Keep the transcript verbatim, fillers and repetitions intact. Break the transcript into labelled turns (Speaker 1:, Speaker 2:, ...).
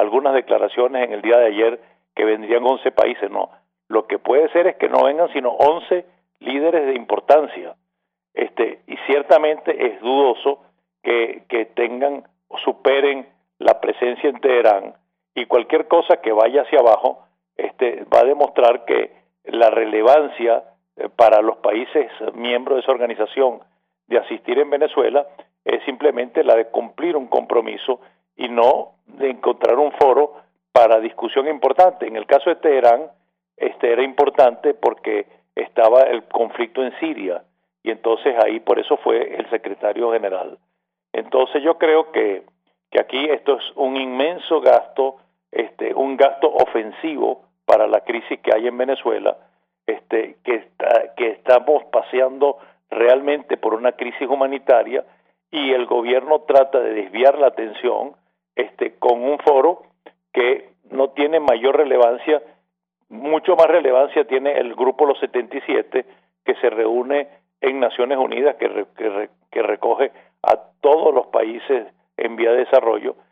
Speaker 1: algunas declaraciones en el día de ayer que vendrían once países. No, lo que puede ser es que no vengan sino once líderes de importancia, este y ciertamente es dudoso que, que tengan o superen la presencia en Teherán, y cualquier cosa que vaya hacia abajo este va a demostrar que la relevancia eh, para los países miembros de esa organización de asistir en Venezuela es simplemente la de cumplir un compromiso y no de encontrar un foro para discusión importante. En el caso de Teherán, este era importante porque estaba el conflicto en Siria, y entonces ahí por eso fue el secretario general. Entonces yo creo que, que aquí esto es un inmenso gasto, este, un gasto ofensivo para la crisis que hay en Venezuela, este, que, está, que estamos paseando realmente por una crisis humanitaria, y el gobierno trata de desviar la atención este, con un foro que no tiene mayor relevancia. Mucho más relevancia tiene el Grupo Los setenta y siete, que se reúne en Naciones Unidas, que, re, que, re, que recoge a todos los países en vía de desarrollo,